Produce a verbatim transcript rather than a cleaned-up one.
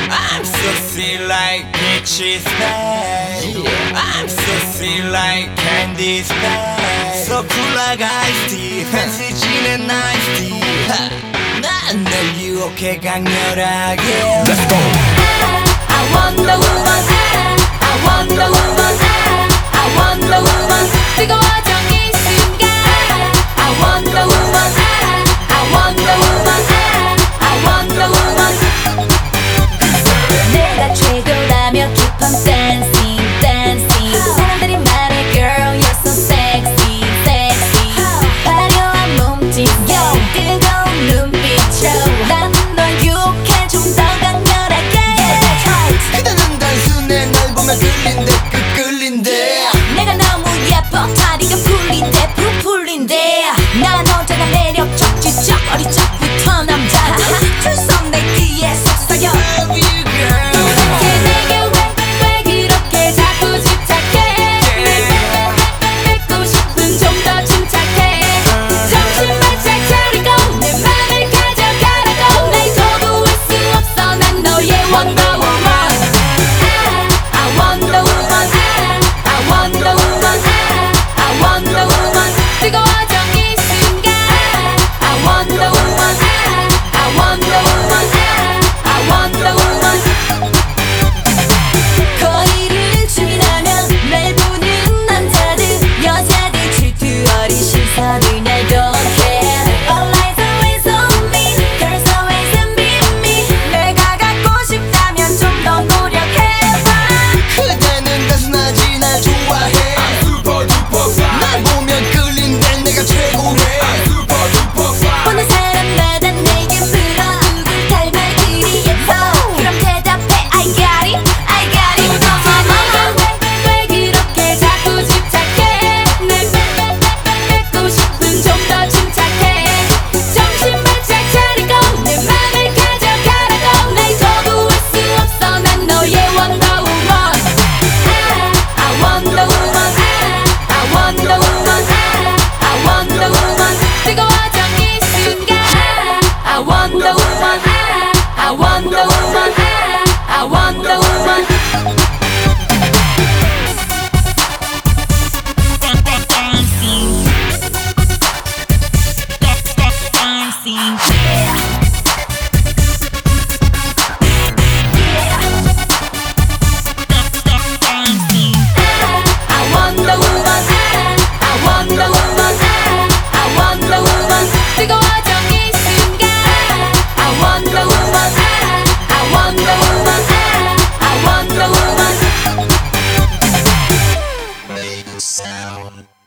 I'm so sweet like peaches pie. I'm so sweet like candy pie. So cool like iced tea. fancy지는 iced tea. 난 널 유혹해 강렬하게. Let's go. I want the woman. I want the woman. I want the woman. 뜨거워져 이 순간. I want the woman. I want the woman. I want the woman. 내가 최고라며 keep on dancing, dancing. 사람들이 말해 girl you're so sexy, sexy. 화려한 몸짓, yo, 뜨거운 눈빛으로 난 널 유혹해 좀 더 강렬하게. 그대는 단순해 날 보면 끌린대 그 끌린대. 내가 너무 예뻐 다리가 풀린대 부풀린대. 난 언제나 매력적 지적 어릴 적부터 남자 출석 내 귀에 속삭여. Love you girl. 도대체 내게 왜, 왜 그렇게 자꾸 집착해. 뺏고 싶은 좀 더 침착해. 정신 바짝 차리고 내 맘을 가져가라고. 날 거부할 수 없어 난 너의 Wonder Woman. I want the woman. I want the woman. I want the woman. 뜨거워져 이 순간. I want the woman. I want the woman. I want the woman. 거리를 주민하면 날 보는 남자들 여자들 질투 어린 시선을 날 독해. All eyes always on me. Girls always envy me. 내가 갖고 싶다면 좀 더 노력해봐. 그대는 단순하지 날 좋아해. I'm super duper fly. 날 보면 끌린대 내가 최고래. I'm super duper fly. 보는 사람마다 내게 물어 누굴 닮아들이 예뻐. 그럼 대답해 I got it, I got it. 도대체 내게 왜, 왜 그렇게 자꾸 집착해. 날 뺏고 싶은 좀 더 침착해. 정신 바짝 차리고 내 맘을 가져가라고. 날 거부할 수 없어 난 너의 Wonder Woman. I want the woman. I want the woman. I want the woman. 뜨거워져 이 순간. I want the woman. I want the woman. I want the woman. I want the woman. I want the woman. I want the woman. 뜨거워져 이 순간. I want the woman. I want the woman. I want the woman. Make sound.